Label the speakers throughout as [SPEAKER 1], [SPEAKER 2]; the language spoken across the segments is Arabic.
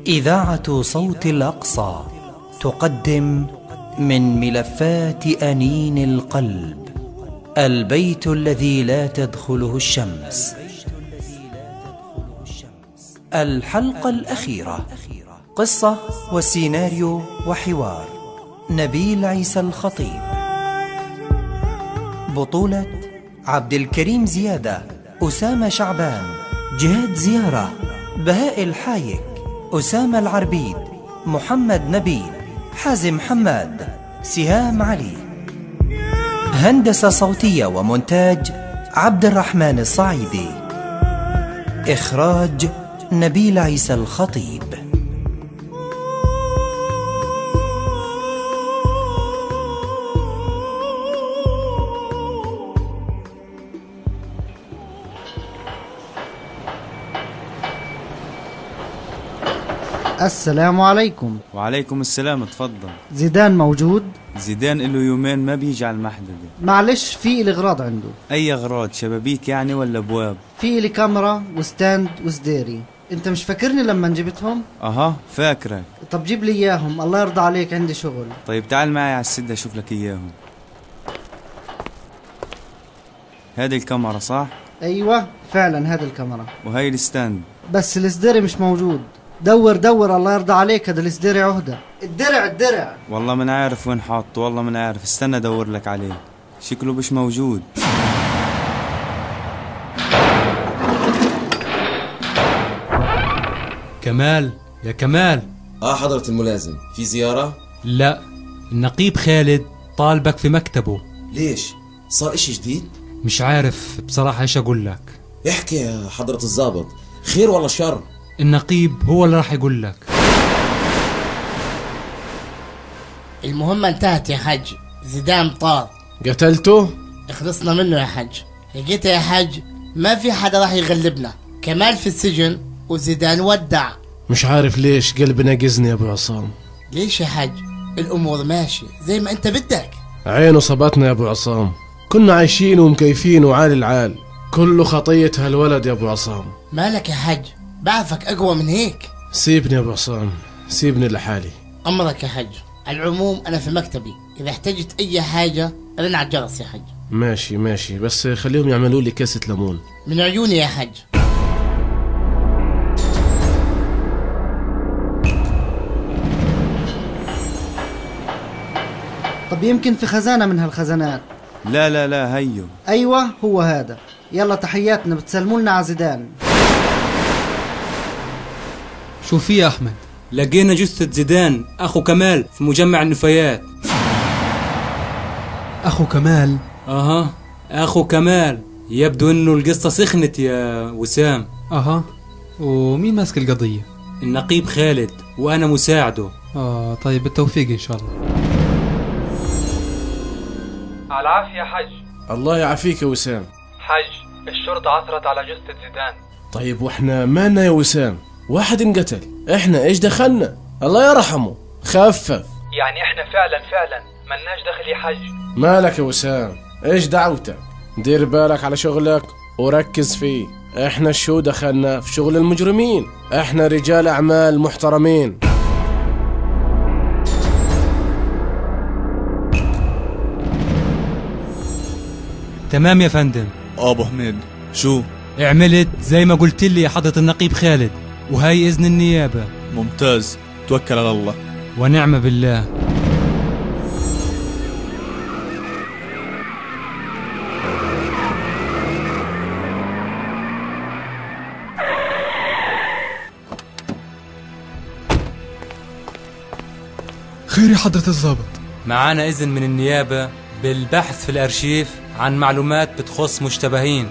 [SPEAKER 1] إذاعة صوت الأقصى تقدم من ملفات أنين القلب البيت الذي لا تدخله الشمس. الحلقة الأخيرة، قصة وسيناريو وحوار نبيل عيسى الخطيب. بطولة عبد الكريم زيادة، أسامة شعبان، جهاد زيارة، بهاء الحايك، أسامة العربيد، محمد نبيل، حازم حماد، سهام علي. هندسة صوتية ومونتاج عبد الرحمن الصعيدي. إخراج نبيل عيسى الخطيب.
[SPEAKER 2] السلام عليكم.
[SPEAKER 3] وعليكم السلام، اتفضل.
[SPEAKER 2] زيدان موجود؟
[SPEAKER 3] زيدان له يومين ما بيجي على المحددة.
[SPEAKER 2] معلش، في إلي أغراض عنده.
[SPEAKER 3] أي أغراض؟ شبابيك يعني ولا أبواب؟
[SPEAKER 2] في إلي كاميرا وستاند وسديري. أنت مش فاكرني لما جبتهم؟
[SPEAKER 3] أها فاكرك.
[SPEAKER 2] طب جيب لي إياهم، الله يرضى عليك، عندي شغل.
[SPEAKER 3] طيب تعال معي على السدة أشوف لك إياهم. هذه الكاميرا صح؟
[SPEAKER 2] أيوة فعلا هذه الكاميرا.
[SPEAKER 3] وهي الستاند.
[SPEAKER 2] بس السديري مش موجود. دور الله يرضى عليك، هذا السديري عهدة. الدرع
[SPEAKER 3] والله من عارف وين حاطه، والله من عارف. استنى أدور لك عليه، شكله مش موجود.
[SPEAKER 4] كمال، يا كمال.
[SPEAKER 5] حضرة الملازم، في زيارة؟
[SPEAKER 4] لا، النقيب خالد طالبك في مكتبه.
[SPEAKER 5] ليش؟ صار اشي جديد؟
[SPEAKER 4] مش عارف بصراحة ايش اقول لك.
[SPEAKER 5] احكي يا حضرة الضابط، خير ولا شر؟
[SPEAKER 4] النقيب هو اللي راح يقول لك.
[SPEAKER 6] المهمة انتهت يا حج. زيدان طار.
[SPEAKER 7] قتلته؟
[SPEAKER 6] خلصنا منه يا حج. لقيته يا حج، ما في حدا راح يغلبنا. كمال في السجن وزيدان ودع.
[SPEAKER 7] مش عارف ليش قلبي ناقزني يا ابو عصام.
[SPEAKER 6] ليش يا حج؟ الامور ماشي زي ما انت بدك.
[SPEAKER 7] عينه صبتنا يا ابو عصام، كنا عايشين ومكيفين وعال العال، كله خطية هالولد يا ابو عصام.
[SPEAKER 6] مالك يا حج؟ بعرفك اقوى من هيك.
[SPEAKER 7] سيبني يا ابو عصام، سيبني لحالي.
[SPEAKER 6] امرك يا حج. على العموم انا في مكتبي، اذا احتجت اي حاجة رن على الجرس يا حج.
[SPEAKER 7] ماشي بس خليهم يعملوا لي كاسة ليمون.
[SPEAKER 6] من عيوني يا حج.
[SPEAKER 2] طب يمكن في خزانة من هالخزانات.
[SPEAKER 3] لا هيو.
[SPEAKER 2] أيوة هو هذا. يلا تحياتنا، بتسلموا لنا على زيدان.
[SPEAKER 4] شو في يا أحمد؟ لقينا جثة زيدان أخو كمال في مجمع النفايات.
[SPEAKER 8] أخو كمال؟
[SPEAKER 4] أخو كمال. يبدو إنه القصة سخنت يا وسام.
[SPEAKER 8] ومين ماسك القضية؟
[SPEAKER 4] النقيب خالد وأنا مساعده.
[SPEAKER 8] طيب بالتوفيق إن شاء الله.
[SPEAKER 9] على العافية يا حج.
[SPEAKER 7] الله يعافيك يا وسام.
[SPEAKER 9] حج، الشرطة عثرت على جثة زيدان.
[SPEAKER 7] طيب واحنا مالنا يا وسام؟ واحد انقتل، احنا ايش دخلنا؟ الله يرحمه، خفف.
[SPEAKER 9] يعني احنا فعلا ملناش دخل يا حج.
[SPEAKER 7] مالك يا وسام؟ ايش دعوتك؟ دير بالك على شغلك وركز فيه. احنا شو دخلنا في شغل المجرمين؟ احنا رجال اعمال محترمين.
[SPEAKER 4] تمام يا فندم.
[SPEAKER 3] أبو حميد، شو؟
[SPEAKER 4] عملت زي ما قلت لي يا حضرة النقيب خالد، وهاي إذن النيابة.
[SPEAKER 3] ممتاز، توكل على الله.
[SPEAKER 4] ونعم بالله.
[SPEAKER 8] خير يا حضرة الضابط؟
[SPEAKER 4] معانا إذن من النيابة بالبحث في الأرشيف عن معلومات بتخص مشتبهين.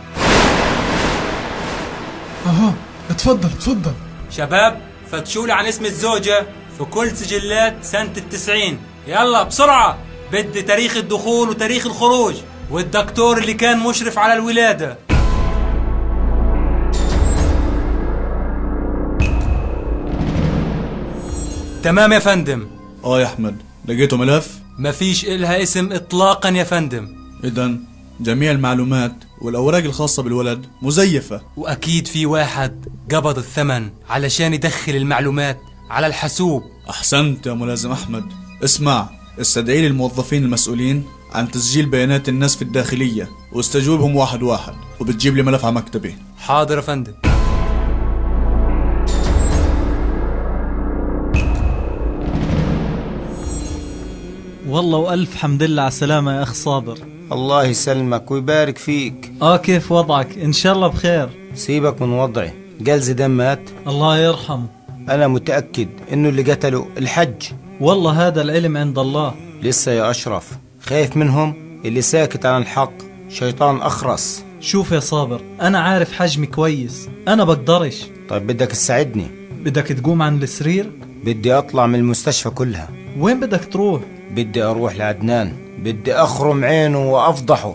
[SPEAKER 8] اتفضل.
[SPEAKER 4] شباب، فتشولي عن اسم الزوجة في كل سجلات سنة 90. يلا بسرعة، بدي تاريخ الدخول وتاريخ الخروج والدكتور اللي كان مشرف على الولادة. تمام يا فندم.
[SPEAKER 3] يا أحمد، لقيته ملف؟
[SPEAKER 4] مفيش إلها اسم إطلاقا يا فندم.
[SPEAKER 3] إذن جميع المعلومات والأوراق الخاصة بالولد مزيفة،
[SPEAKER 4] وأكيد في واحد قبض الثمن علشان يدخل المعلومات على الحاسوب.
[SPEAKER 10] أحسنت يا ملازم أحمد. اسمع، استدعي لي الموظفين المسؤولين عن تسجيل بيانات الناس في الداخلية واستجوبهم واحد واحد، وبتجيب لي ملف على مكتبي.
[SPEAKER 4] حاضر يا فندم.
[SPEAKER 11] والله وألف حمد لله على السلامة يا أخ صابر.
[SPEAKER 12] الله يسلمك ويبارك فيك.
[SPEAKER 11] كيف وضعك؟ إن شاء الله بخير.
[SPEAKER 12] سيبك من وضعي. قال زيدان مات؟
[SPEAKER 11] الله يرحمه.
[SPEAKER 12] أنا متأكد إنه اللي قتله الحج.
[SPEAKER 11] والله هذا العلم عند الله.
[SPEAKER 12] لسه يا أشرف خايف منهم؟ اللي ساكت عن الحق شيطان أخرس.
[SPEAKER 11] شوف يا صابر، أنا عارف حجمي كويس، أنا بقدرش.
[SPEAKER 12] طيب بدك تساعدني؟
[SPEAKER 11] بدك تقوم عن السرير؟
[SPEAKER 12] بدي أطلع من المستشفى كلها.
[SPEAKER 11] وين بدك تروح؟
[SPEAKER 12] بدي أروح لعدنان، بدي أخرم عينه وأفضحه.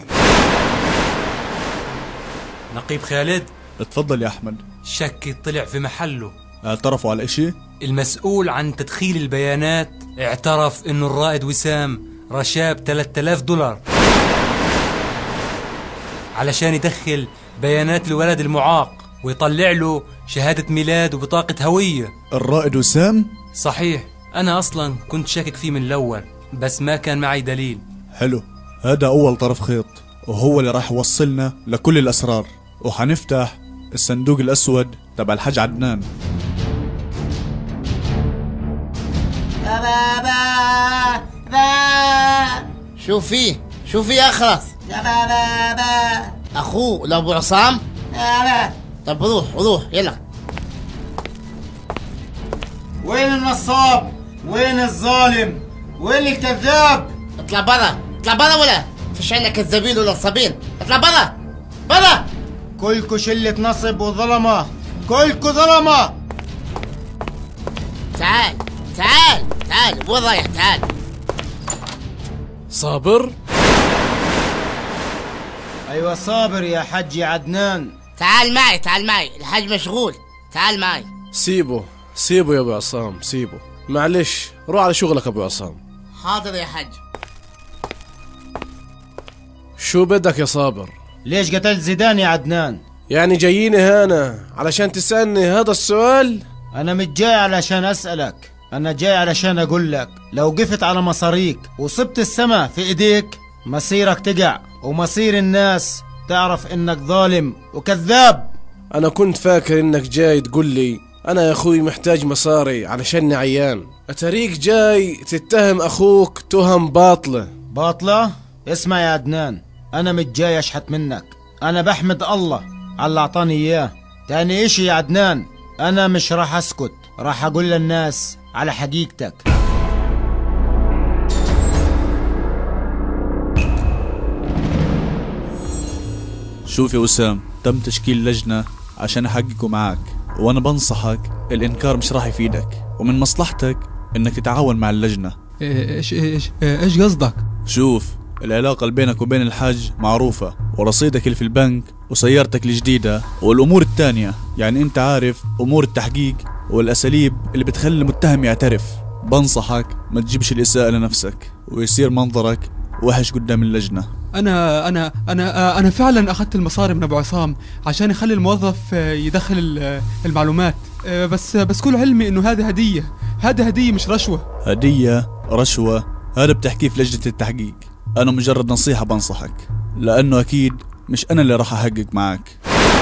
[SPEAKER 4] نقيب خالد.
[SPEAKER 10] اتفضل يا أحمد.
[SPEAKER 4] شكي طلع في محله.
[SPEAKER 10] اعترفوا على إشي؟
[SPEAKER 4] المسؤول عن تدخيل البيانات اعترف إنه الرائد وسام رشاب 3000 دولار علشان يدخل بيانات الولد المعاق ويطلع له شهادة ميلاد وبطاقة هوية.
[SPEAKER 10] الرائد وسام؟
[SPEAKER 4] صحيح، أنا أصلا كنت شاكك فيه من الأول بس ما كان معي دليل.
[SPEAKER 10] حلو، هذا أول طرف خيط، وهو اللي راح يوصلنا لكل الأسرار، وحنفتح الصندوق الأسود تبع الحاج عدنان.
[SPEAKER 6] شو فيه يا أخرس؟ أخوه لأبو عصام؟ طب روح يلا.
[SPEAKER 12] وين النصاب؟ وين الظالم؟ وين الكذاب؟
[SPEAKER 6] اطلع برا ولا فيش عندك كذابين ولا نصابين. اطلع برا.
[SPEAKER 12] كلكو شلة نصب وظلمة، كلكو ظلمة.
[SPEAKER 6] تعال وين رايح؟ تعال.
[SPEAKER 7] صابر؟
[SPEAKER 12] أيوة صابر يا حجي عدنان.
[SPEAKER 6] تعال معي الحاج مشغول. تعال معي.
[SPEAKER 7] سيبه يا ابو عصام، سيبه. معلش روح على شغلك ابو عصام.
[SPEAKER 6] حاضر يا حاج.
[SPEAKER 7] شو بدك يا صابر؟
[SPEAKER 12] ليش قتلت زيدان يا عدنان؟
[SPEAKER 7] يعني جاييني هنا علشان تسألني هذا السؤال؟
[SPEAKER 12] أنا مش جاي علشان أسألك، أنا جاي علشان أقول لك لو قفت على مصاريك وصبت السما في إيديك مصيرك تقع، ومصير الناس تعرف إنك ظالم وكذاب.
[SPEAKER 7] أنا كنت فاكر إنك جاي تقول لي أنا يا أخوي محتاج مصاري علشان عيان، أتريك جاي تتهم أخوك تهم باطلة؟
[SPEAKER 12] اسمع يا عدنان، أنا مش جاي أشحت منك، أنا بحمد الله على اللي أعطاني إياه. تاني إشي يا عدنان، أنا مش راح أسكت، راح أقول للناس على حقيقتك.
[SPEAKER 10] شوف يا وسام، تم تشكيل لجنة عشان أحققه معك، وأنا بنصحك الإنكار مش راح يفيدك، ومن مصلحتك إنك تتعاون مع اللجنة.
[SPEAKER 8] إيش قصدك؟
[SPEAKER 10] شوف، العلاقة اللي بينك وبين الحاج معروفة، ورصيدك اللي في البنك وسيارتك الجديدة والأمور التانية، يعني أنت عارف أمور التحقيق والأساليب اللي بتخلي المتهم يعترف. بنصحك ما تجيبش الإساءة لنفسك ويصير منظرك وحش قدام اللجنة.
[SPEAKER 8] أنا فعلا أخذت المصاري من أبو عصام عشان يخلي الموظف يدخل المعلومات، بس كل علمي إنه هذه هدية مش رشوة.
[SPEAKER 10] هدية رشوة هذا بتحكيه في لجنة التحقيق. أنا مجرد نصيحة بنصحك، لأنه أكيد مش أنا اللي راح أحقق معك.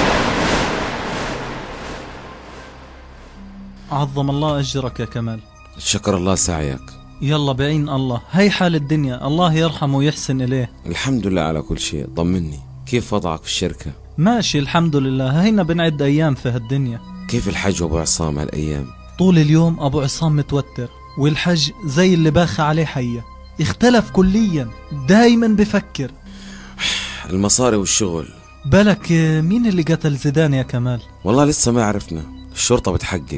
[SPEAKER 11] عظم الله أجرك يا كمال.
[SPEAKER 5] شكر الله سعيك.
[SPEAKER 11] يلا بعين الله، هي حال الدنيا، الله يرحمه ويحسن إليه.
[SPEAKER 5] الحمد لله على كل شيء. طمني، كيف وضعك في الشركة؟
[SPEAKER 11] ماشي الحمد لله، هينا بنعد أيام في هالدنيا.
[SPEAKER 5] كيف الحج وأبو عصام هالأيام؟
[SPEAKER 11] طول اليوم أبو عصام متوتر، والحج زي اللي باخى عليه حية، اختلف كليا، دايما بفكر.
[SPEAKER 5] المصاري والشغل.
[SPEAKER 11] بالك مين اللي قتل زيدان يا كمال؟
[SPEAKER 5] والله لسه ما عرفنا، الشرطة بتحقق.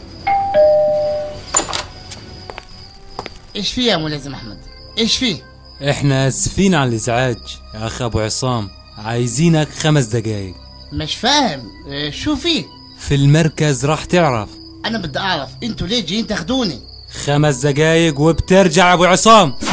[SPEAKER 6] ايش فيه يا ملازم احمد؟ ايش فيه؟
[SPEAKER 4] احنا اسفين على الازعاج يا اخ ابو عصام، عايزينك 5 دقايق.
[SPEAKER 6] مش فاهم شو فيه؟
[SPEAKER 4] في المركز راح تعرف.
[SPEAKER 6] انا بدي اعرف انتوا ليه جايين تاخدوني؟
[SPEAKER 4] 5 دقايق وبترجع ابو عصام.
[SPEAKER 6] طب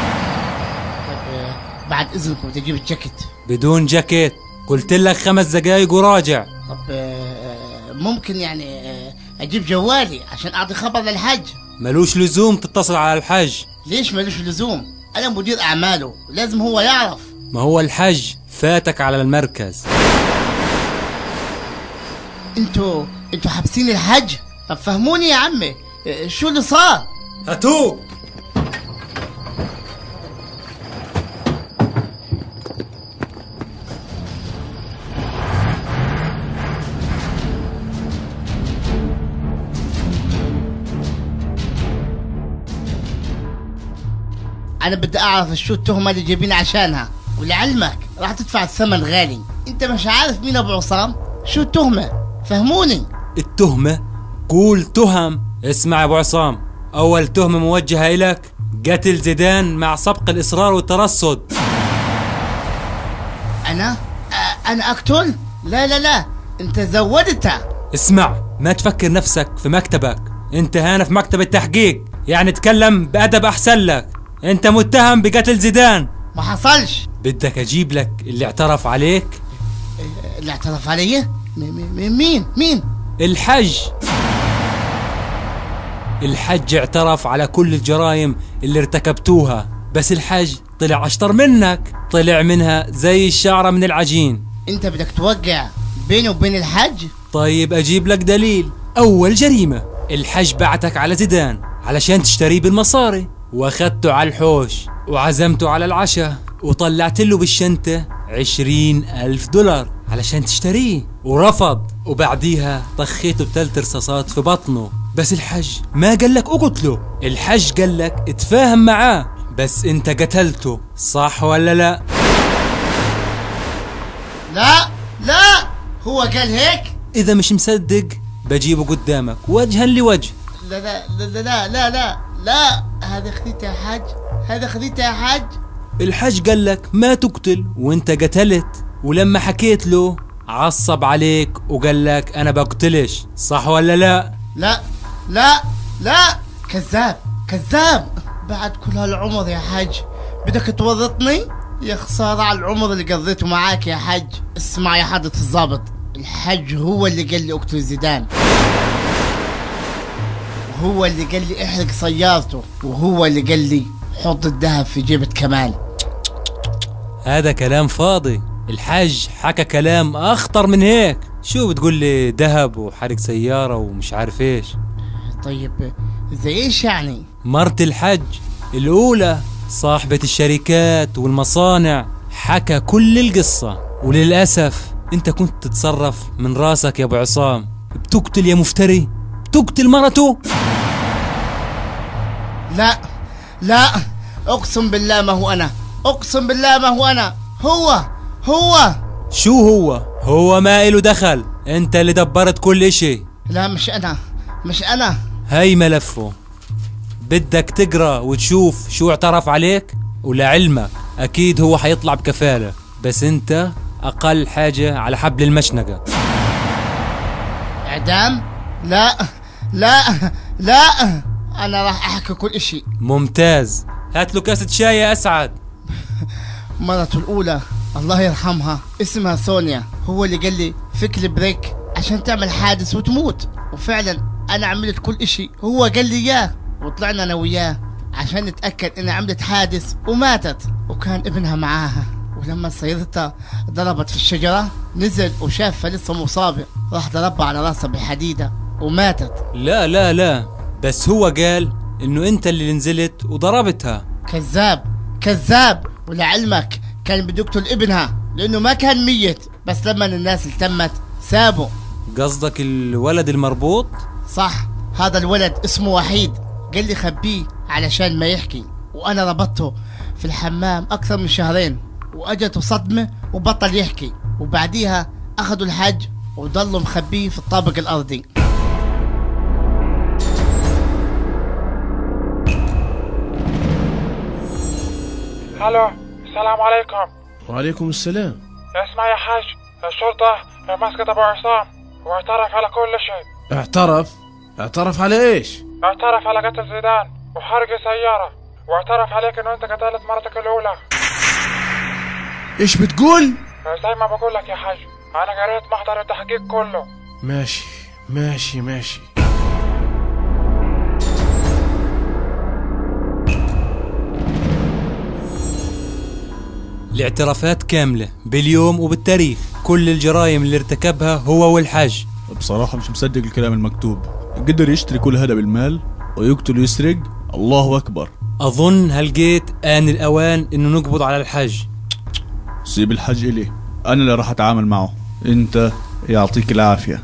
[SPEAKER 6] بعد اذنكم تجيب الجاكيت.
[SPEAKER 4] بدون جاكيت، قلت لك 5 دقايق وراجع.
[SPEAKER 6] طب ممكن يعني اجيب جوالي عشان اعطي خبر للحج؟
[SPEAKER 4] ملوش لزوم تتصل على الحج.
[SPEAKER 6] ليش ملوش لزوم؟ انا مدير اعماله، لازم هو يعرف.
[SPEAKER 4] ما هو الحج فاتك على المركز.
[SPEAKER 6] انتوا حابسين الحج؟ طب فهموني يا عمي، شو اللي صار؟
[SPEAKER 4] هاتوه.
[SPEAKER 6] انا بدي اعرف شو التهمه اللي جايبين عشانها، ولعلمك راح تدفع الثمن غالي. انت مش عارف مين ابو عصام؟ شو التهمه؟ فهموني.
[SPEAKER 4] التهمه؟ قول تهم. اسمع يا ابو عصام، اول تهمه موجهه الك قتل زيدان مع سبق الاصرار والترصد.
[SPEAKER 6] انا اقتل؟ لا لا لا، انت زودتها.
[SPEAKER 4] اسمع، ما تفكر نفسك في مكتبك، انت هنا في مكتب التحقيق، يعني تكلم بأدب احسن لك. انت متهم بقتل زيدان.
[SPEAKER 6] ما حصلش.
[SPEAKER 4] بدك اجيب لك اللي اعترف عليك؟
[SPEAKER 6] اللي اعترف علي؟ مين؟
[SPEAKER 4] الحج اعترف على كل الجرائم اللي ارتكبتوها، بس الحج طلع اشطر منك، طلع منها زي الشعرة من العجين.
[SPEAKER 6] انت بدك توقع بيني وبين الحج؟
[SPEAKER 4] طيب اجيب لك دليل. اول جريمة، الحج بعتك على زيدان علشان تشتريه بالمصاري، واخدته على الحوش وعزمته على العشاء، وطلعت له بالشنطة 20,000 دولار علشان تشتريه، ورفض، وبعديها طخيته ب3 رصاصات في بطنه. بس الحج ما قالك اقتله، الحج قالك اتفاهم معاه، بس انت قتلته، صح ولا لا؟
[SPEAKER 6] لا هو قال هيك؟
[SPEAKER 4] اذا مش مصدق بجيبه قدامك وجها لوجه.
[SPEAKER 6] لا لا لا لا لا لا لا، هذا خذيته يا حاج.
[SPEAKER 4] الحج قالك ما تقتل وانت قتلت، ولما حكيت له عصب عليك وقالك انا بقتلش، صح ولا لا؟
[SPEAKER 6] لا كذاب. بعد كل هالعمر يا حاج بدك تورطني؟ يا خسارة على العمر اللي قضيته معاك يا حاج. اسمع يا حضرة الضابط، الحج هو اللي قال لي اقتل زيدان، وهو اللي قال لي احرق سيارته، وهو اللي قال لي حط الذهب في جيبة كمال.
[SPEAKER 4] هذا كلام فاضي، الحج حكى كلام اخطر من هيك. شو بتقول لي ذهب وحرق سيارة ومش عارف ايش؟
[SPEAKER 6] طيب زي ايش يعني؟
[SPEAKER 4] مرت الحج الاولى صاحبة الشركات والمصانع حكى كل القصة، وللأسف انت كنت تتصرف من راسك يا ابو عصام. بتقتل يا مفتري، بتقتل مرته.
[SPEAKER 6] لا اقسم بالله ما هو انا، اقسم بالله ما هو انا. هو
[SPEAKER 4] شو هو ما إله دخل، انت اللي دبرت كل اشي.
[SPEAKER 6] لا مش انا.
[SPEAKER 4] هاي ملفه، بدك تقرا وتشوف شو اعترف عليك، ولعلمك اكيد هو حيطلع بكفالة، بس انت اقل حاجة على حبل المشنقة.
[SPEAKER 6] اعدام؟ لا انا راح احكي كل اشي.
[SPEAKER 4] ممتاز، هات له كاسة شاي يا اسعد.
[SPEAKER 6] مرته الاولى الله يرحمها اسمها سونيا، هو اللي قال لي فك البريك عشان تعمل حادث وتموت، وفعلا انا عملت كل اشي هو قال لي اياه، وطلعنا انا وياه عشان نتاكد انها عملت حادث وماتت، وكان ابنها معاها. ولما سيارتها ضربت في الشجرة نزل وشافها لسه مصابة، راح ضربها على راسها بحديدة وماتت.
[SPEAKER 4] لا بس هو قال انه انت اللي نزلت وضربتها.
[SPEAKER 6] كذاب. ولعلمك كان بده يقتل ابنها لانه ما كان ميت، بس لما الناس التمت سابه.
[SPEAKER 4] قصدك الولد المربوط؟
[SPEAKER 6] صح، هذا الولد اسمه وحيد، قال لي خبيه علشان ما يحكي، وانا ربطته في الحمام اكثر من 2 شهر، واجته صدمة وبطل يحكي، وبعديها اخذوا الحج وضلوا مخبيه في الطابق الارضي.
[SPEAKER 13] الو، السلام عليكم.
[SPEAKER 7] وعليكم السلام.
[SPEAKER 13] اسمع يا حاج، الشرطة مسكت ابو عصام واعترف على كل شيء.
[SPEAKER 7] اعترف على ايش؟
[SPEAKER 13] اعترف على قتل زيدان وحرق سيارة، واعترف عليك انه انت قتلت مرتك الاولى.
[SPEAKER 7] ايش بتقول؟
[SPEAKER 13] زي ما بقول لك يا حاج، انا قريت محضر التحقيق كله.
[SPEAKER 7] ماشي.
[SPEAKER 4] الاعترافات كاملة باليوم وبالتاريخ، كل الجرائم اللي ارتكبها هو والحاج.
[SPEAKER 10] بصراحة مش مصدق الكلام المكتوب. قدر يشتري كل هذا بالمال ويقتل ويسرق؟ الله أكبر.
[SPEAKER 4] أظن هلقيت آن الأوان إنه نقبض على الحاج.
[SPEAKER 10] سيب الحاج إلي، أنا اللي راح أتعامل معه. أنت يعطيك العافية.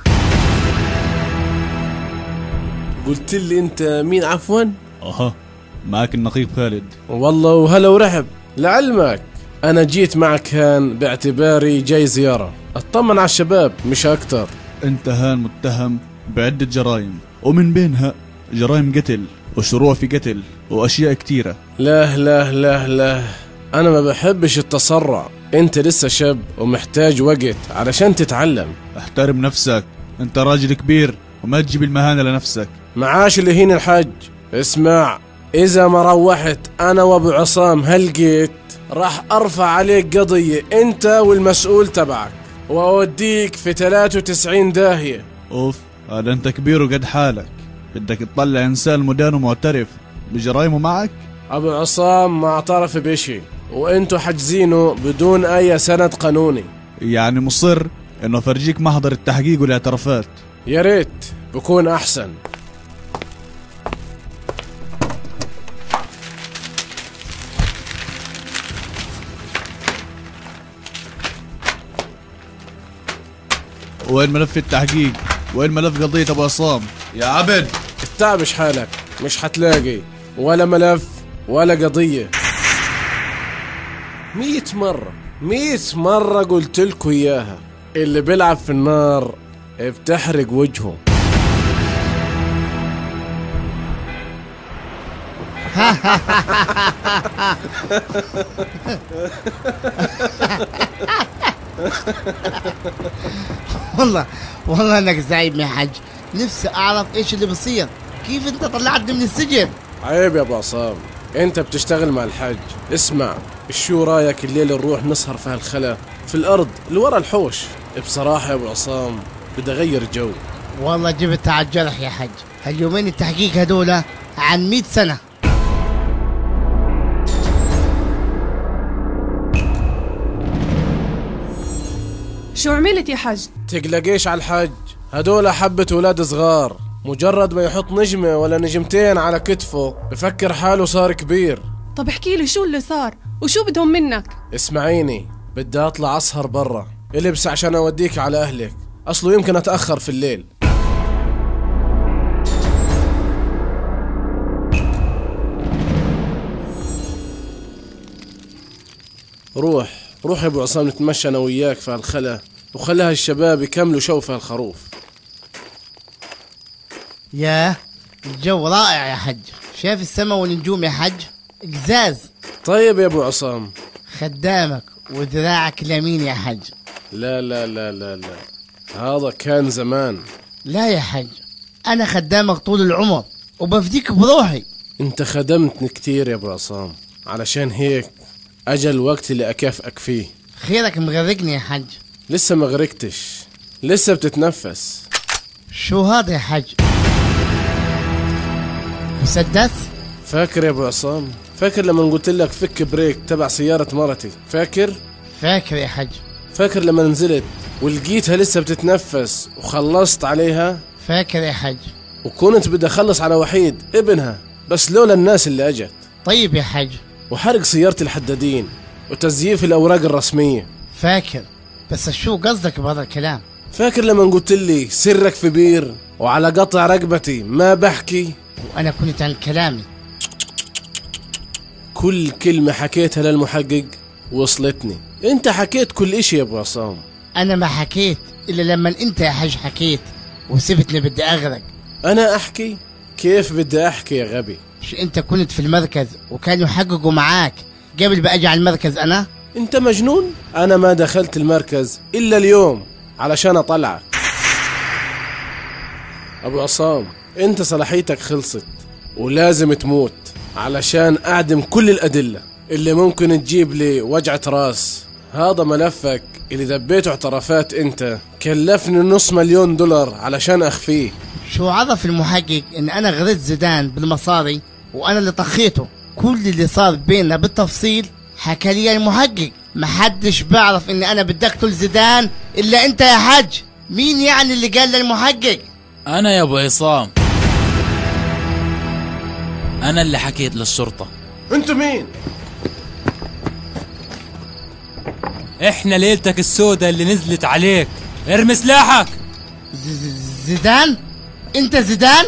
[SPEAKER 7] قلت لي أنت مين عفوا؟
[SPEAKER 10] معك النقيب خالد.
[SPEAKER 7] والله وهلا ورحب. لعلمك أنا جيت معك هان باعتباري جاي زيارة أطمن على الشباب مش أكتر.
[SPEAKER 10] أنت هان متهم بعدة جرائم، ومن بينها جرائم قتل وشروع في قتل وأشياء كتيرة.
[SPEAKER 7] لا أنا ما بحبش التسرع. أنت لسه شاب ومحتاج وقت علشان تتعلم.
[SPEAKER 10] احترم نفسك، أنت راجل كبير وما تجيب المهانة لنفسك.
[SPEAKER 7] معاش اللي هين الحج. اسمع، إذا ما روحت أنا وأبو عصام هلقيت راح أرفع عليك قضية أنت والمسؤول تبعك وأوديك في 93 داهية.
[SPEAKER 10] أوف، هذا أنت كبير وقد حالك. بدك تطلع إنسان مدان ومعترف بجرائمه معك؟
[SPEAKER 7] أبو عصام ما اعترف بشي وأنتوا حجزينه بدون أي سند قانوني.
[SPEAKER 10] يعني مصر إنه فرجيك محضر التحقيق والاعترافات؟
[SPEAKER 7] يا ريت بكون أحسن.
[SPEAKER 10] وين ملف التحقيق؟ وين ملف قضية أبو عصام؟ يا عبد
[SPEAKER 7] اتعبش حالك، مش حتلاقي ولا ملف ولا قضية. 100 مرة قلتلكوا إياها، اللي بيلعب في النار بتحرق وجهه.
[SPEAKER 6] والله انك زعيم يا حاج. نفسي اعرف ايش اللي بصير، كيف انت طلعتني من السجن؟
[SPEAKER 7] عيب يا ابو عصام، انت بتشتغل مع الحاج. اسمع، شو رايك الليل نروح نسهر في هالخلا في الارض اللي ورا الحوش؟ بصراحة يا ابو عصام بدي اغير جو.
[SPEAKER 6] والله جبتها على الجرح يا حاج. هاليومين التحقيق هدول عن 100 سنة.
[SPEAKER 14] شو عملت يا حاج؟
[SPEAKER 7] تقلقيش على الحاج، هدول حبة ولاد صغار، مجرد ما يحط نجمة ولا نجمتين على كتفه بفكر حاله صار كبير.
[SPEAKER 14] طب احكي لي شو اللي صار وشو بدهم منك؟
[SPEAKER 7] اسمعيني، بدي اطلع اسهر برا، البس عشان اوديك على اهلك، اصله يمكن اتأخر في الليل. روح يا ابو عصام، نتمشى انا وياك في هالخلا وخليها الشباب يكملوا شو في هالخروف.
[SPEAKER 6] ياه، الجو رائع يا حج. شايف السما والنجوم يا حج؟ قزاز.
[SPEAKER 7] طيب يا ابو عصام،
[SPEAKER 6] خدامك وذراعك اليمين يا حج.
[SPEAKER 7] لا لا لا لا لا، هذا كان زمان.
[SPEAKER 6] لا يا حج، انا خدامك طول العمر وبفديك بروحي.
[SPEAKER 7] انت خدمتني كتير يا ابو عصام، علشان هيك اجى الوقت اللي اكافئك فيه.
[SPEAKER 6] خيرك مغرقني يا حج.
[SPEAKER 7] لسه ما غرقتش، لسه بتتنفس.
[SPEAKER 6] شو هذا يا حج؟ مسدس؟
[SPEAKER 7] فاكر يا ابو عصام؟ فاكر لما قلت لك فك بريك تبع سيارة مرتي؟ فاكر
[SPEAKER 6] يا حج.
[SPEAKER 7] فاكر لما نزلت ولقيتها لسه بتتنفس وخلصت عليها؟
[SPEAKER 6] فاكر يا حج.
[SPEAKER 7] وكنت بدي اخلص على وحيد ابنها بس لولا الناس اللي اجت.
[SPEAKER 6] طيب يا حج.
[SPEAKER 7] وحرق سيارة الحدادين وتزييف الأوراق الرسمية.
[SPEAKER 6] فاكر، بس شو قصدك بهذا الكلام؟
[SPEAKER 7] فاكر لما قلت لي سرك في بير وعلى قطع رقبتي ما بحكي؟
[SPEAKER 6] وأنا كنت عن كلامي.
[SPEAKER 7] كل كلمة حكيتها للمحقق وصلتني. انت حكيت كل اشي يا ابو عصام.
[SPEAKER 6] أنا ما حكيت إلا لما انت يا حج حكيت وسبتني بدي أغرق.
[SPEAKER 7] أنا أحكي؟ كيف بدي أحكي يا غبي؟
[SPEAKER 6] مش انت كنت في المركز وكانوا يحققوا معاك قبل بأجي على المركز أنا؟
[SPEAKER 7] انت مجنون؟ انا ما دخلت المركز الا اليوم علشان اطلعك. ابو عصام، انت صلاحيتك خلصت ولازم تموت علشان اعدم كل الادلة اللي ممكن تجيب لي وجعة راس. هذا ملفك اللي دبيته اعترافات انت كلفني $500,000 علشان اخفيه.
[SPEAKER 6] شو عرف المحقق ان انا غريت زيدان بالمصاري وانا اللي طخيته؟ كل اللي صار بيننا بالتفصيل حكى لي المحقق. محدش بعرف ان انا بدي اقتل زيدان الا انت يا حاج. مين يعني اللي قال للمحقق؟
[SPEAKER 15] انا يا ابو عصام، انا اللي حكيت للشرطة.
[SPEAKER 7] انتوا مين؟
[SPEAKER 4] احنا ليلتك السوداء اللي نزلت عليك. ارمي سلاحك.
[SPEAKER 6] زيدان؟ انت زيدان؟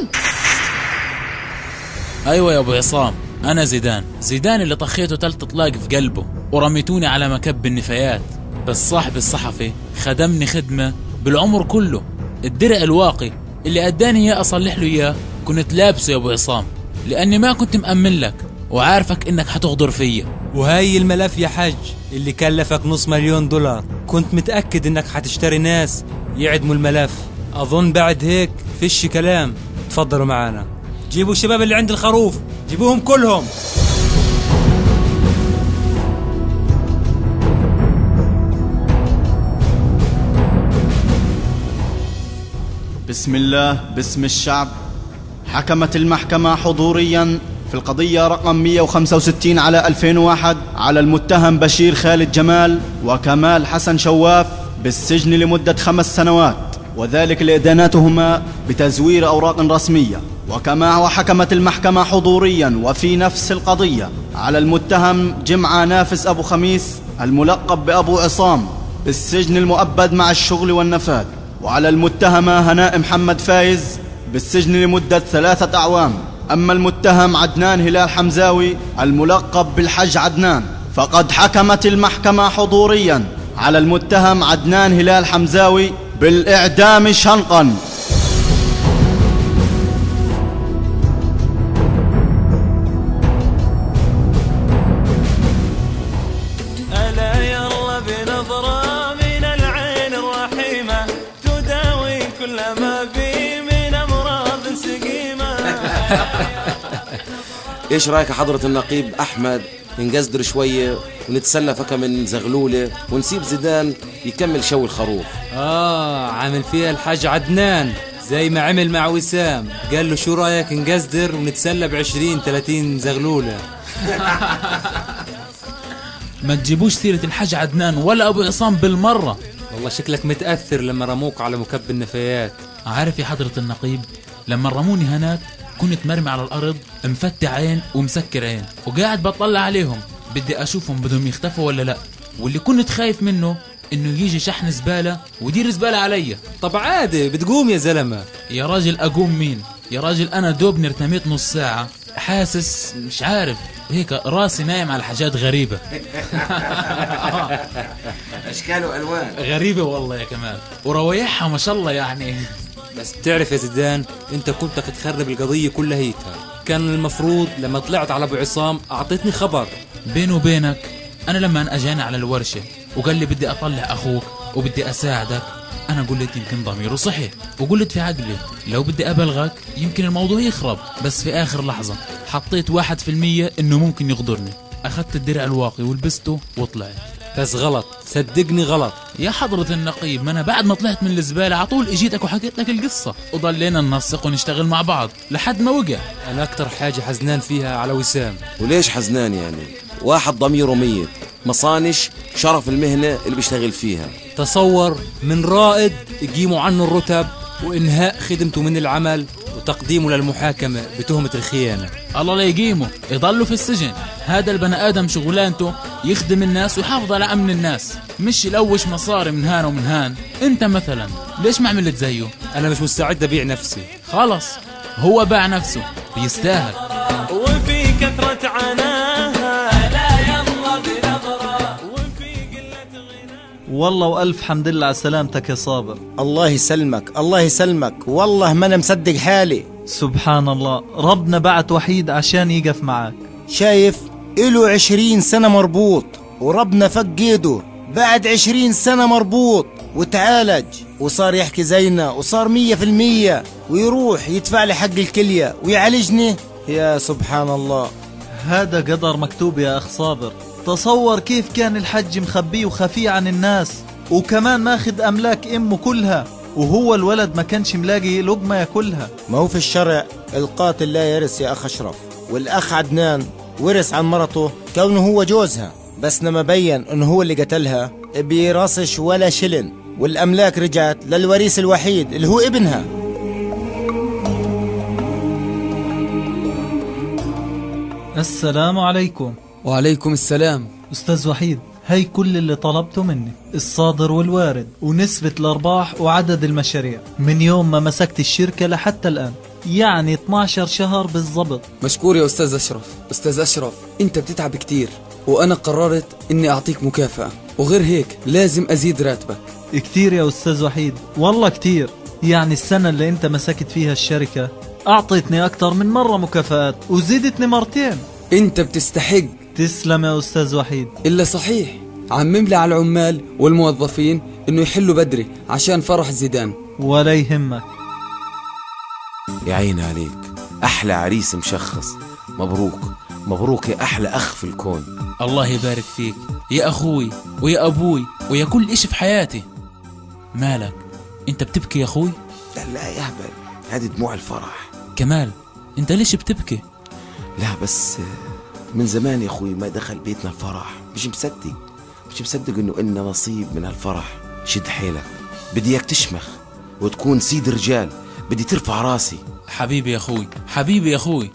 [SPEAKER 15] ايوه يا ابو عصام، انا زيدان اللي طخيته 3 اطلاق في قلبه ورميتوني على مكب النفايات. بس صاحب الصحفي خدمني خدمة بالعمر كله. الدرع الواقي اللي اداني اياه اصلح له اياه كنت لابسه يا ابو عصام، لاني ما كنت مأمن لك وعارفك انك حتغدر فيا.
[SPEAKER 4] وهي الملف يا حج اللي كلفك $500,000. كنت متأكد انك حتشتري ناس يعدموا الملف. اظن بعد هيك فيش كلام. تفضلوا معانا. جيبوا الشباب اللي عند الخروف، جيبوهم كلهم.
[SPEAKER 16] بسم الله باسم الشعب. حكمت المحكمة حضوريا في القضية رقم 165 على 2001 على المتهم بشير خالد جمال وكمال حسن شواف بالسجن لمدة 5 سنوات، وذلك لإدانتهما بتزوير أوراق رسمية. وكما وحكمت المحكمة حضوريا وفي نفس القضية على المتهم جمعة نافس أبو خميس الملقب بأبو عصام بالسجن المؤبد مع الشغل والنفاذ، وعلى المتهمة هناء محمد فايز بالسجن لمدة 3 أعوام. أما المتهم عدنان هلال حمزاوي الملقب بالحج عدنان فقد حكمت المحكمة حضوريا على المتهم عدنان هلال حمزاوي بالإعدام شنقا.
[SPEAKER 17] ألا يلا بنظرة من العين الرحيمة تداوي كل ما بي من أمراض سقيمة.
[SPEAKER 5] ايش رايك يا حضرة النقيب احمد نقصدر شوية ونتسلى فكة من زغلولة ونسيب زيدان يكمل شوي الخروف؟
[SPEAKER 4] عامل فيها الحاج عدنان زي ما عمل مع وسام. قال له شو رايك نقصدر ونتسلى ب20-30 زغلولة.
[SPEAKER 15] ما تجيبوش سيرة الحاج عدنان ولا أبو عصام بالمرة.
[SPEAKER 4] والله شكلك متأثر لما رموك على مكب النفايات.
[SPEAKER 15] عارف يا حضرة النقيب، لما رموني هناك كنت مرمي على الأرض مفتح عين ومسكر عين وقاعد بطلع عليهم بدي أشوفهم بدهم يختفوا ولا لا. واللي كنت خايف منه إنه يجي شحن زبالة ودير زبالة علي.
[SPEAKER 4] طب عادي بتقوم يا زلمة.
[SPEAKER 15] يا راجل أقوم مين يا راجل؟ أنا دوبني ارتميت نص ساعة، حاسس مش عارف هيك راسي نايم على حاجات غريبة.
[SPEAKER 5] أشكال وألوان
[SPEAKER 15] غريبة والله يا كمال، وروايحها ما شاء الله يعني.
[SPEAKER 4] بس بتعرف يا زيدان، انت كنت تخرب القضية كلها هيتها. كان المفروض لما طلعت على ابو عصام اعطيتني خبر.
[SPEAKER 15] بيني وبينك انا لما اجاني على الورشة وقال لي بدي اطلع اخوك وبدي اساعدك، انا قلت يمكن ضميره صحي، وقلت في عقلي لو بدي ابلغك يمكن الموضوع يخرب. بس في اخر لحظة حطيت 1% انه ممكن يغدرني. اخذت الدرع الواقي ولبسته وطلعت.
[SPEAKER 4] بس غلط، صدقني غلط
[SPEAKER 15] يا حضرة النقيب. ما انا بعد ما طلعت من الزبالة عطول اجيتك وحكيت لك القصة وضلينا ننسق ونشتغل مع بعض لحد ما وقع.
[SPEAKER 4] انا اكتر حاجة حزنان فيها على وسام.
[SPEAKER 5] وليش حزنان يعني؟ واحد ضميره ميت، مصانش شرف المهنة اللي بيشتغل فيها.
[SPEAKER 4] تصور من رائد يقيموا عنه الرتب وانهاء خدمته من العمل وتقديمه للمحاكمة بتهمة الخيانة.
[SPEAKER 15] الله لا يقيمه، يضلوا في السجن. هذا البني آدم شغلانته يخدم الناس ويحافظ على أمن الناس، مش يلوش مصاري من هان ومن هان. انت مثلا ليش ما عملت زيه؟
[SPEAKER 4] انا مش مستعد ابيع نفسي.
[SPEAKER 15] خلص هو باع نفسه بيستاهل.
[SPEAKER 17] وفي كثرة عناها لا يلا بنظرة وفي قلة غنى.
[SPEAKER 11] والله وألف حمد لله على سلامتك يا صابر.
[SPEAKER 12] الله يسلمك الله يسلمك، والله ما أنا مصدق حالي.
[SPEAKER 11] سبحان الله، ربنا بعت وحيد عشان يقف معك.
[SPEAKER 12] شايف إله 20 سنة مربوط، وربنا فك ايده بعد 20 سنة مربوط وتعالج وصار يحكي زينا وصار 100%، ويروح يدفع لي حق الكلية ويعالجني. يا سبحان الله،
[SPEAKER 11] هذا قدر مكتوب يا أخ صابر. تصور كيف كان الحج مخبيه وخفي عن الناس، وكمان ماخذ أملاك أمه كلها، وهو الولد ما كانش ملاقي لقمة ياكلها.
[SPEAKER 12] ما هو في الشرع القاتل لا يرث يا أخ أشرف، والأخ عدنان ورث عن مرته كونه هو جوزها، بس لما بين انه هو اللي قتلها بيرصش ولا شلن، والأملاك رجعت للوريث الوحيد اللي هو ابنها.
[SPEAKER 11] السلام عليكم.
[SPEAKER 18] وعليكم السلام.
[SPEAKER 11] أستاذ وحيد، هي كل اللي طلبته مني، الصادر والوارد ونسبة الأرباح وعدد المشاريع من يوم ما مسكت الشركة لحتى الآن، يعني 12 شهر بالضبط.
[SPEAKER 18] مشكور يا أستاذ أشرف. أستاذ أشرف، أنت بتتعب كتير، وأنا قررت إني أعطيك مكافأة، وغير هيك لازم أزيد راتبك.
[SPEAKER 11] كتير يا أستاذ وحيد، والله كتير. يعني السنة اللي أنت مسكت فيها الشركة أعطيتني أكتر من مرة مكافآت وزيدتني مرتين.
[SPEAKER 18] أنت بتستحق.
[SPEAKER 11] تسلم يا أستاذ وحيد.
[SPEAKER 18] إلا صحيح، عمم لي على العمال والموظفين إنه يحلوا بدري عشان فرح زيدان.
[SPEAKER 11] ولا يهمك.
[SPEAKER 5] يا عيني عليك، أحلى عريس مشخص. مبروك مبروك يا أحلى أخ في الكون.
[SPEAKER 15] الله يبارك فيك يا أخوي ويا أبوي ويا كل إشي في حياتي. مالك أنت بتبكي يا أخوي؟
[SPEAKER 5] لا يا هبل، هذه دموع الفرح.
[SPEAKER 15] كمال، أنت ليش بتبكي؟
[SPEAKER 5] لا بس من زمان يا أخوي ما دخل بيتنا الفرح. مش مصدق إنه إلنا نصيب من هالفرح. شد حيلك، بدي إياك تشمخ وتكون سيد رجال، بدي ترفع راسي.
[SPEAKER 15] حبيبي يا أخوي، حبيبي يا أخوي.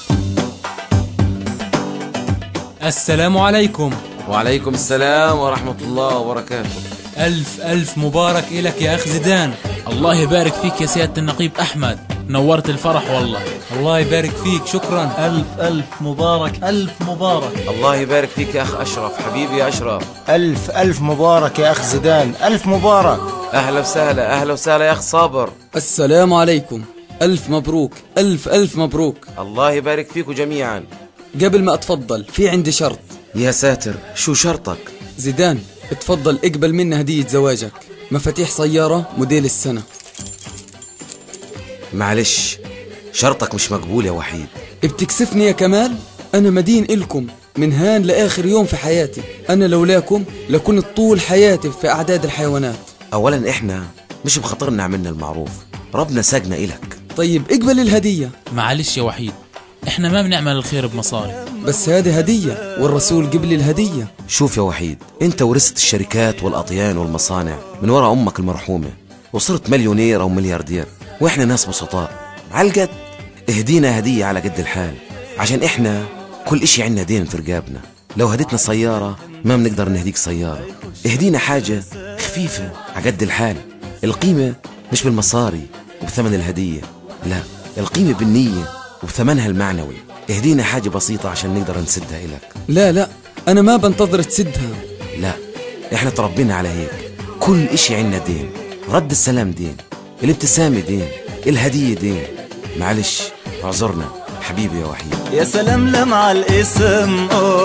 [SPEAKER 4] السلام عليكم.
[SPEAKER 5] وعليكم السلام ورحمة الله وبركاته.
[SPEAKER 4] ألف مبارك إلك يا أخ زيدان.
[SPEAKER 15] الله يبارك فيك يا سيادة النقيب أحمد، نورت الفرح والله.
[SPEAKER 4] الله يبارك فيك، شكرا.
[SPEAKER 11] ألف مبارك، ألف مبارك.
[SPEAKER 5] الله يبارك فيك يا أخ أشرف، حبيبي يا أشرف.
[SPEAKER 12] ألف مبارك يا أخ زيدان، ألف مبارك.
[SPEAKER 5] أهلا وسهلا، أهلا وسهلا يا أخ صابر.
[SPEAKER 18] السلام عليكم. ألف مبروك، ألف مبروك.
[SPEAKER 5] الله يبارك فيكم جميعا.
[SPEAKER 18] قبل ما أتفضل في عندي شرط.
[SPEAKER 5] يا ساتر، شو شرطك؟
[SPEAKER 18] زيدان، اتفضل اقبل منا هدية زواجك، مفاتيح سيارة موديل السنة.
[SPEAKER 5] معلش، شرطك مش مقبول يا وحيد.
[SPEAKER 18] بتكسفني يا كمال؟ أنا مدين إلكم من هان لآخر يوم في حياتي. أنا لولاكم لكنت طول حياتي في أعداد الحيوانات.
[SPEAKER 5] أولا إحنا مش بخطرنا عملنا المعروف، ربنا ساقنا إلك.
[SPEAKER 18] طيب اقبل الهدية.
[SPEAKER 15] معلش يا وحيد، إحنا ما بنعمل الخير بمصاري،
[SPEAKER 18] بس هذه هدية والرسول قبل الهدية.
[SPEAKER 5] شوف يا وحيد، أنت ورثت الشركات والأطيان والمصانع من وراء أمك المرحومة، وصرت مليونير أو ملياردير، وإحنا ناس بسطاء على القد. اهدينا هدية على قد الحال، عشان إحنا كل إشي عنا دين في رقابنا. لو هديتنا سيارة ما بنقدر نهديك سيارة. اهدينا حاجة خفيفة على قد الحال. القيمة مش بالمصاري وبثمن الهدية، لا، القيمة بالنية وبثمنها المعنوي. اهدينا حاجة بسيطة عشان نقدر نسدها إلك.
[SPEAKER 18] لا أنا ما بنتظر تسدها.
[SPEAKER 5] لا، إحنا تربينا على هيك. كل إشي عنا دين، رد السلام دين، الابتسامة دين، الهدية دين. معلش اعذرنا حبيبي يا وحيد.
[SPEAKER 17] يا سلام لمع الاسم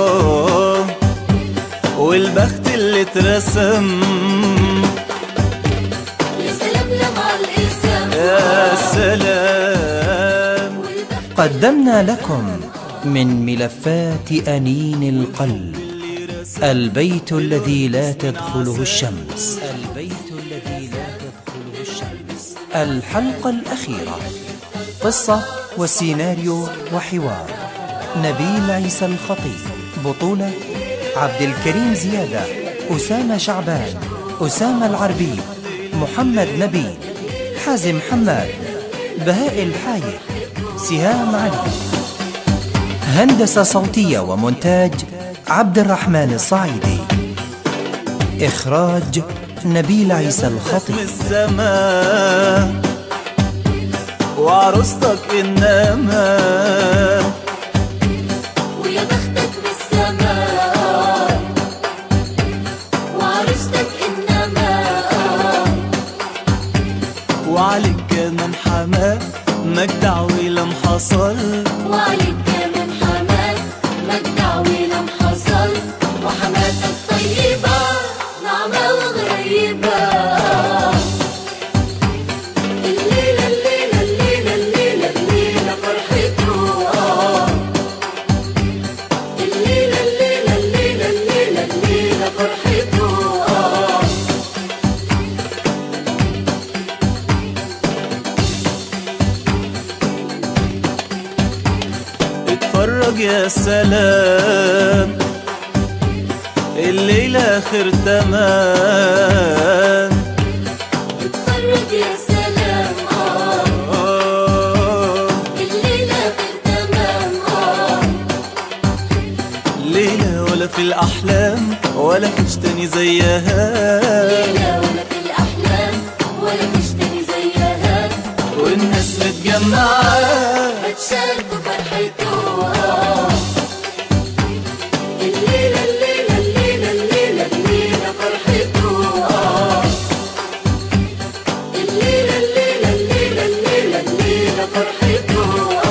[SPEAKER 17] والبخت اللي اترسم.
[SPEAKER 19] يا سلام لمع الاسم،
[SPEAKER 17] يا سلام.
[SPEAKER 1] قدمنا لكم من ملفات أنين القلب البيت الذي لا تدخله الشمس. الحلقة الأخيرة، قصة وسيناريو وحوار نبيل عيسى الخطيب. بطولة عبد الكريم زيادة، أسامة شعبان، أسامة العربيد، محمد نبيل، حازم حماد، بهاء الحايك، سهام علي. هندسة صوتية ومونتاج عبد الرحمن الصعيدي. إخراج نبيل عيسى الخطيب.
[SPEAKER 17] وعروستك إنما
[SPEAKER 19] ويا بختك بالسماء، وعروستك إنما
[SPEAKER 17] وعليك كمان حماه مجدع ولم حصل،
[SPEAKER 19] وعليك كمان حماه مجدع ولم حصل. حياتك طيبة نعمة وغريبة. الليلة الليلة الليلة الليلة الليلة فرحته الليلة الليلة الليلة الليلة الليلة فرحته
[SPEAKER 17] اتفرج يا سلام الليلة آخر تمام.
[SPEAKER 19] اتفرج يا سلام الليلة آخر تمام
[SPEAKER 17] ليلة ولا في الأحلام ولا فيش تاني زيها.
[SPEAKER 19] ليلة ولا في الأحلام ولا فيش تاني زيها.
[SPEAKER 17] والناس متجمعة
[SPEAKER 19] هتشاركوا فرحته الليلة الليلة الليلة الليلة الليلة فرحته الليلة الليلة الليلة الليلة الليلة فرحته.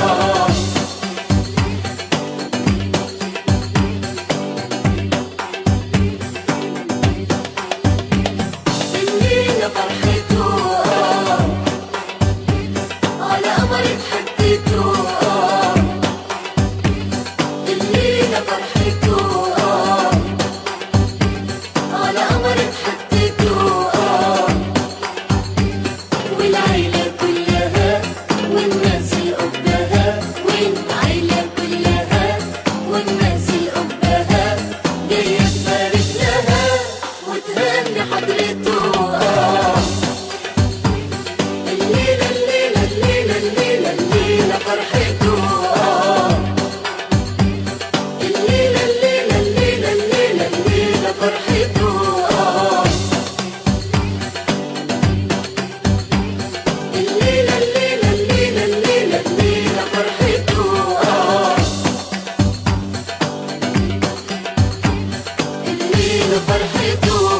[SPEAKER 19] الليلة فرحته على قمر اتحدته الليلة فرحته على قمر اتحدته والعيلة كلها والناس القبها والعيلة كلها والناس القبها جاية تبارك لها وتهني حضرته الليلة الليلة الليلة الليلة الليلة فرحته الليلة الليلة الليلة الليلة الليلة فرحته الليلة الليلة الليلة الليلة الليلة فرحته الليلة فرحته